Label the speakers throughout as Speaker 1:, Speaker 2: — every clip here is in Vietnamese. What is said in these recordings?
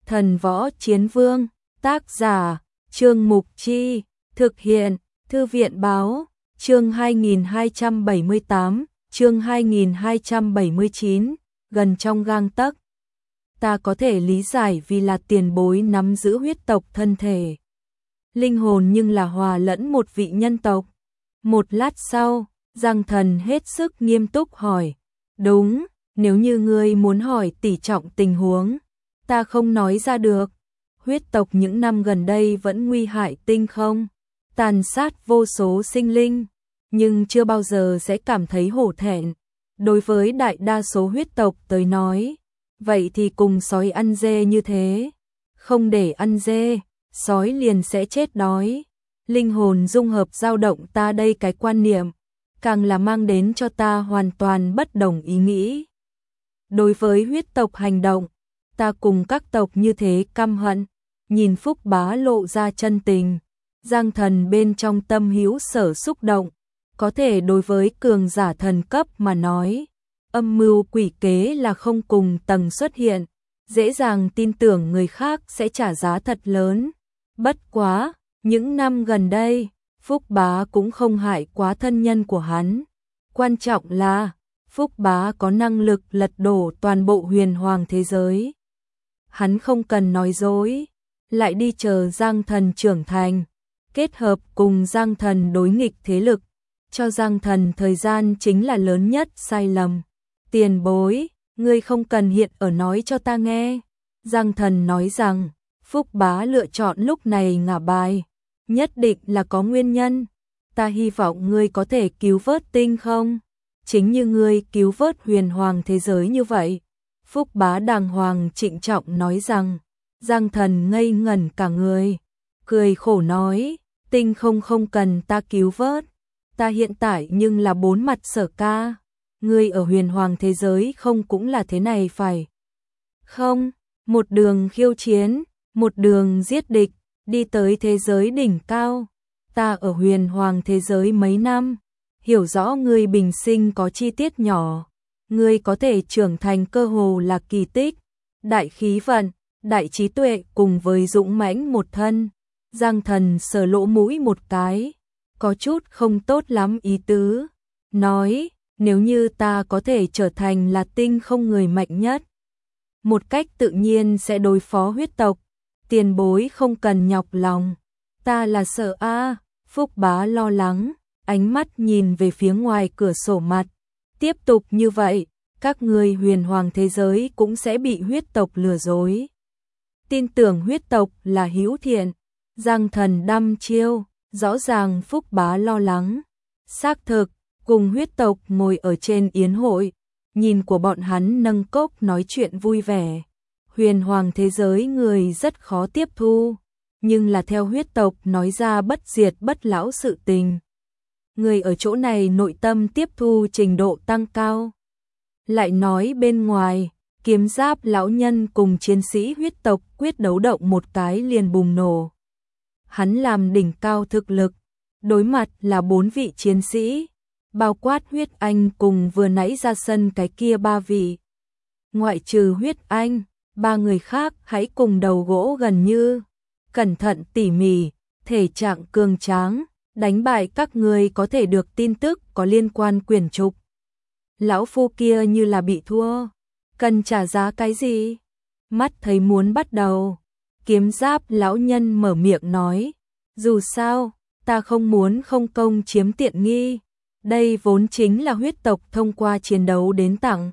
Speaker 1: Thần Võ Chiến Vương, tác giả, Trương Mục Chi, thực hiện, Thư viện Báo, chương 2278, chương 2279, gần trong gang tấc. Ta có thể lý giải vì là tiền bối nắm giữ huyết tộc thân thể, linh hồn nhưng là hòa lẫn một vị nhân tộc. Một lát sau, Giang Thần hết sức nghiêm túc hỏi, đúng, nếu như ngươi muốn hỏi tỉ trọng tình huống, ta không nói ra được. Huyết tộc những năm gần đây vẫn nguy hại tinh không, tàn sát vô số sinh linh, nhưng chưa bao giờ sẽ cảm thấy hổ thẹn. Đối với đại đa số huyết tộc tới nói, vậy thì cùng sói ăn dê như thế, không để ăn dê, sói liền sẽ chết đói. Linh hồn dung hợp dao động ta đây cái quan niệm, càng là mang đến cho ta hoàn toàn bất đồng ý nghĩ. Đối với huyết tộc hành động, ta cùng các tộc như thế căm hận. Nhìn Phúc Bá lộ ra chân tình, Giang Thần bên trong tâm hữu sở xúc động. Có thể đối với cường giả thần cấp mà nói, âm mưu quỷ kế là không cùng tầng xuất hiện, dễ dàng tin tưởng người khác sẽ trả giá thật lớn. Bất quá, những năm gần đây, Phúc Bá cũng không hại quá thân nhân của hắn. Quan trọng là, Phúc Bá có năng lực lật đổ toàn bộ huyền hoàng thế giới. Hắn không cần nói dối, lại đi chờ Giang Thần trưởng thành, kết hợp cùng Giang Thần đối nghịch thế lực, cho Giang Thần thời gian chính là lớn nhất sai lầm. Tiền bối, ngươi không cần hiện ở nói cho ta nghe. Giang Thần nói rằng, Phúc Bá lựa chọn lúc này ngả bài, nhất định là có nguyên nhân. Ta hy vọng ngươi có thể cứu vớt tinh không, chính như ngươi cứu vớt huyền hoàng thế giới như vậy. Phúc Bá đàng hoàng trịnh trọng nói rằng. Giang Thần ngây ngẩn cả người, cười khổ nói, tinh không cần ta cứu vớt, ta hiện tại nhưng là bốn mặt Sở ca, ngươi ở huyền hoàng thế giới không cũng là thế này phải không? Một đường khiêu chiến, một đường giết địch, đi tới thế giới đỉnh cao. Ta ở huyền hoàng thế giới mấy năm, hiểu rõ ngươi bình sinh có chi tiết nhỏ, ngươi có thể trưởng thành cơ hồ là kỳ tích, đại khí vận, đại trí tuệ cùng với dũng mãnh một thân. Giang Thần sờ lỗ mũi một cái, có chút không tốt lắm ý tứ, nói, nếu như ta có thể trở thành là tinh không người mạnh nhất, một cách tự nhiên sẽ đối phó huyết tộc, tiền bối không cần nhọc lòng. Ta là sợ a. Phúc Bá lo lắng, ánh mắt nhìn về phía ngoài cửa sổ mặt, tiếp tục như vậy, các ngươi huyền hoàng thế giới cũng sẽ bị huyết tộc lừa dối. Tin tưởng huyết tộc là hữu thiện. Giang Thần đăm chiêu, rõ ràng Phúc Bá lo lắng. Xác thực, cùng huyết tộc ngồi ở trên yến hội, nhìn của bọn hắn nâng cốc nói chuyện vui vẻ. Huyền hoàng thế giới người rất khó tiếp thu, nhưng là theo huyết tộc nói ra bất diệt bất lão sự tình. Người ở chỗ này nội tâm tiếp thu trình độ tăng cao. Lại nói bên ngoài, kiếm giáp lão nhân cùng chiến sĩ huyết tộc quyết đấu động một cái liền bùng nổ. Hắn làm đỉnh cao thực lực, đối mặt là 4 vị chiến sĩ, bao quát huyết anh cùng vừa nãy ra sân cái kia 3 vị. Ngoại trừ huyết anh, 3 người khác hãy cùng đầu gỗ gần như, cẩn thận tỉ mỉ, thể trạng cường tráng, đánh bại các người có thể được tin tức có liên quan quyển trục. Lão phu kia như là bị thua, cần trả giá cái gì? Mắt thấy muốn bắt đầu, kiếm giáp lão nhân mở miệng nói, dù sao, ta không muốn không công chiếm tiện nghi, đây vốn chính là huyết tộc thông qua chiến đấu đến tặng.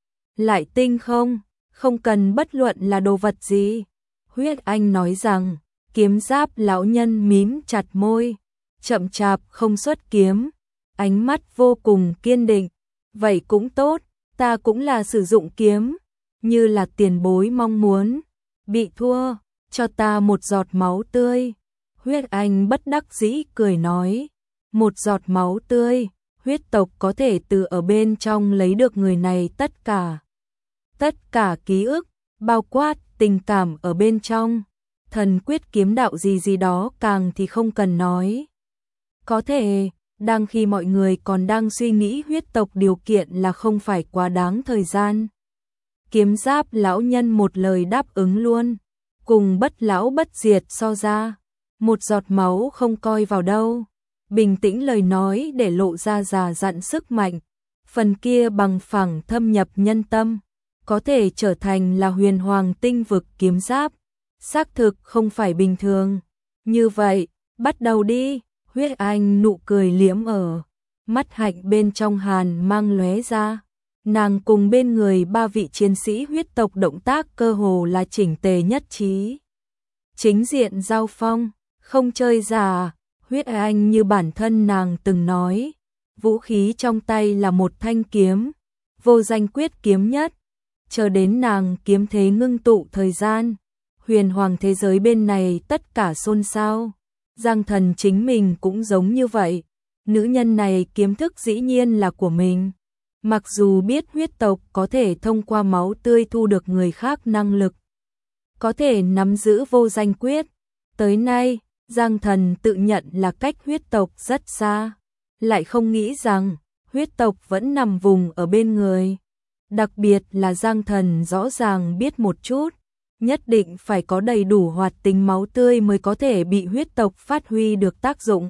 Speaker 1: Lại tinh không cần bất luận là đồ vật gì. Huyết anh nói rằng, kiếm giáp lão nhân mím chặt môi, chậm chạp không xuất kiếm, ánh mắt vô cùng kiên định. Vậy cũng tốt, ta cũng là sử dụng kiếm, như là tiền bối mong muốn. Bị thua, cho ta một giọt máu tươi. Huyết anh bất đắc dĩ cười nói, một giọt máu tươi, huyết tộc có thể từ ở bên trong lấy được người này tất cả ký ức, bao quát tình cảm ở bên trong. Thần quyết kiếm đạo gì đó càng thì không cần nói. Có thể, đang khi mọi người còn đang suy nghĩ huyết tộc điều kiện là không phải quá đáng thời gian, kiếm giáp lão nhân một lời đáp ứng luôn. cùng bất lão bất diệt so ra, một giọt máu không coi vào đâu. Bình tĩnh lời nói để lộ ra già dặn sức mạnh, phần kia bằng phẳng thâm nhập nhân tâm, có thể trở thành là huyền hoàng tinh vực kiếm giáp, xác thực không phải bình thường. Như vậy, bắt đầu đi. Huyết Anh nụ cười liếm ở mắt hạnh bên trong hàn mang lóe ra. Nàng cùng bên người ba vị chiến sĩ huyết tộc động tác cơ hồ là chỉnh tề nhất trí. Chính diện giao phong, không chơi già. Huyết Anh như bản thân nàng từng nói, vũ khí trong tay là một thanh kiếm, vô danh quyết kiếm nhất. Chờ đến nàng kiếm thế ngưng tụ thời gian, huyền hoàng thế giới bên này tất cả xôn xao. Giang Thần chính mình cũng giống như vậy. Nữ nhân này kiếm thức dĩ nhiên là của mình. Mặc dù biết huyết tộc có thể thông qua máu tươi thu được người khác năng lực, có thể nắm giữ vô danh quyết. Tới nay, Giang Thần tự nhận là cách huyết tộc rất xa, lại không nghĩ rằng huyết tộc vẫn nằm vùng ở bên người. Đặc biệt là Giang Thần rõ ràng biết một chút, nhất định phải có đầy đủ hoạt tính máu tươi mới có thể bị huyết tộc phát huy được tác dụng.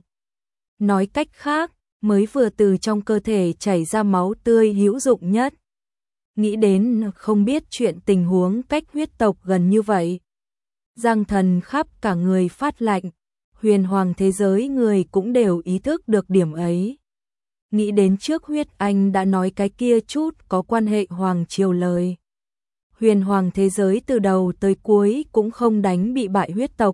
Speaker 1: Nói cách khác, mới vừa từ trong cơ thể chảy ra máu tươi hữu dụng nhất. Nghĩ đến không biết chuyện tình huống cách huyết tộc gần như vậy, Giang Thần khắp cả người phát lạnh. Huyền hoàng thế giới người cũng đều ý thức được điểm ấy. Nghĩ đến trước Huyết Anh đã nói cái kia chút có quan hệ hoàng triều lời. Huyền hoàng thế giới từ đầu tới cuối cũng không đánh bị bại huyết tộc.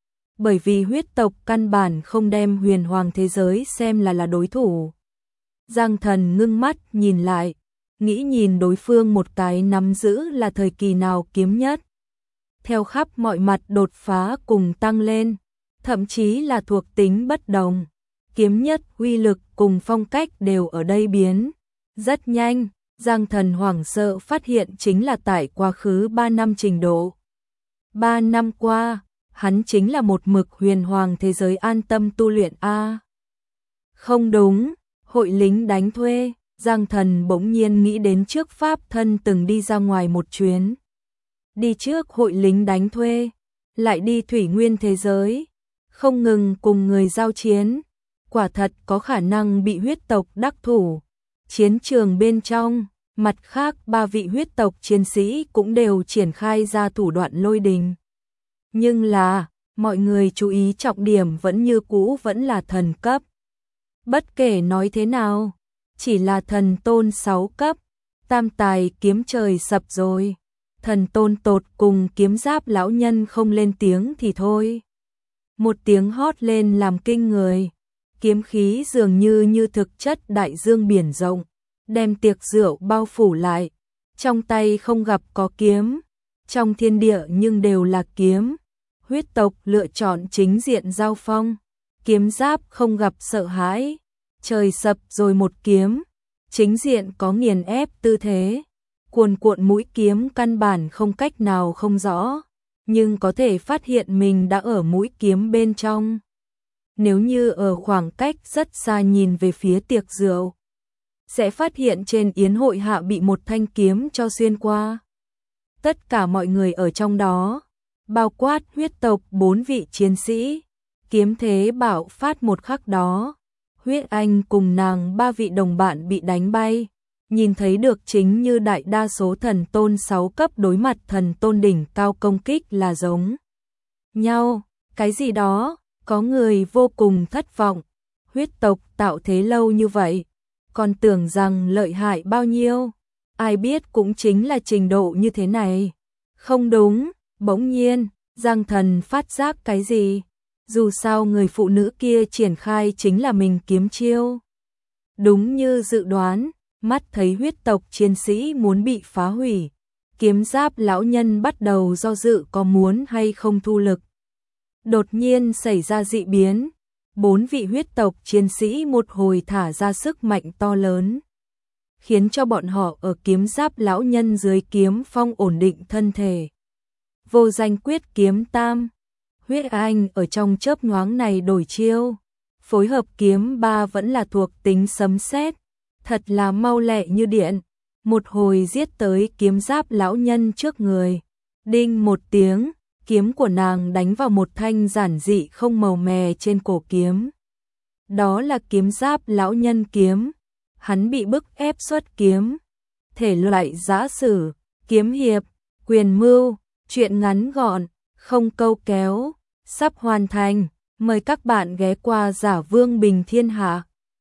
Speaker 1: Bởi vì huyết tộc căn bản không đem huyền hoàng thế giới xem là đối thủ. Giang Thần ngưng mắt nhìn lại, nghĩ nhìn đối phương một cái nắm giữ là thời kỳ nào kiếm nhất. Theo khắp mọi mặt đột phá cùng tăng lên, thậm chí là thuộc tính bất đồng. Kiếm nhất uy lực cùng phong cách đều ở đây biến. Rất nhanh, Giang Thần hoảng sợ phát hiện chính là tại quá khứ 3 năm trình độ. 3 năm qua, hắn chính là một mực huyền hoàng thế giới an tâm tu luyện a. Không đúng, hội lính đánh thuê. Giang Thần bỗng nhiên nghĩ đến trước pháp thân từng đi ra ngoài một chuyến. Đi trước hội lính đánh thuê, lại đi thủy nguyên thế giới, không ngừng cùng người giao chiến, quả thật có khả năng bị huyết tộc đắc thủ. Chiến trường bên trong, mặt khác ba vị huyết tộc chiến sĩ cũng đều triển khai ra thủ đoạn lôi đình. Nhưng là, mọi người chú ý trọng điểm vẫn như cũ vẫn là thần cấp. Bất kể nói thế nào, chỉ là thần tôn 6 cấp, tam tài kiếm trời sập rồi. Thần tôn tột cùng kiếm giáp lão nhân không lên tiếng thì thôi. Một tiếng hót lên làm kinh người, kiếm khí dường như thực chất đại dương biển rộng, đem tiệc rượu bao phủ lại. Trong tay không gặp có kiếm, trong thiên địa nhưng đều là kiếm. Huyết tộc lựa chọn chính diện giao phong, kiếm giáp không gặp sợ hãi, trời sập rồi một kiếm, chính diện có nghiền ép tư thế. Cuồn cuộn mũi kiếm căn bản không cách nào không rõ, nhưng có thể phát hiện mình đã ở mũi kiếm bên trong. Nếu như ở khoảng cách rất xa nhìn về phía tiệc rượu, sẽ phát hiện trên yến hội hạ bị một thanh kiếm cho xuyên qua. Tất cả mọi người ở trong đó, bao quát huyết tộc 4 vị chiến sĩ, kiếm thế bạo phát một khắc đó. Huyết Anh cùng nàng 3 vị đồng bạn bị đánh bay. Nhìn thấy được chính như đại đa số thần tôn 6 cấp đối mặt thần tôn đỉnh cao công kích là giống nhau. Cái gì đó, có người vô cùng thất vọng. Huyết tộc tạo thế lâu như vậy, còn tưởng rằng lợi hại bao nhiêu. Ai biết cũng chính là trình độ như thế này. Không đúng, bỗng nhiên, Giang Thần phát giác cái gì. Dù sao người phụ nữ kia triển khai chính là mình kiếm chiêu. Đúng như dự đoán. Mắt thấy huyết tộc chiến sĩ muốn bị phá hủy, kiếm giáp lão nhân bắt đầu do dự có muốn hay không thu lực. Đột nhiên xảy ra dị biến, 4 vị huyết tộc chiến sĩ một hồi thả ra sức mạnh to lớn, khiến cho bọn họ ở kiếm giáp lão nhân dưới kiếm phong ổn định thân thể. Vô danh quyết kiếm tam, Huyết Anh ở trong chớp nhoáng này đổi chiêu, phối hợp kiếm 3 vẫn là thuộc tính sấm sét. Thật là mau lẹ như điện, một hồi giết tới kiếm giáp lão nhân trước người. Đinh một tiếng, kiếm của nàng đánh vào một thanh giản dị không màu mè trên cổ kiếm. Đó là kiếm giáp lão nhân kiếm. Hắn bị bức ép xuất kiếm. Thể loại giã sử, kiếm hiệp, quyền mưu, truyện ngắn gọn, không câu kéo, sắp hoàn thành. Mời các bạn ghé qua Giả Vương Bình Thiên Hạ.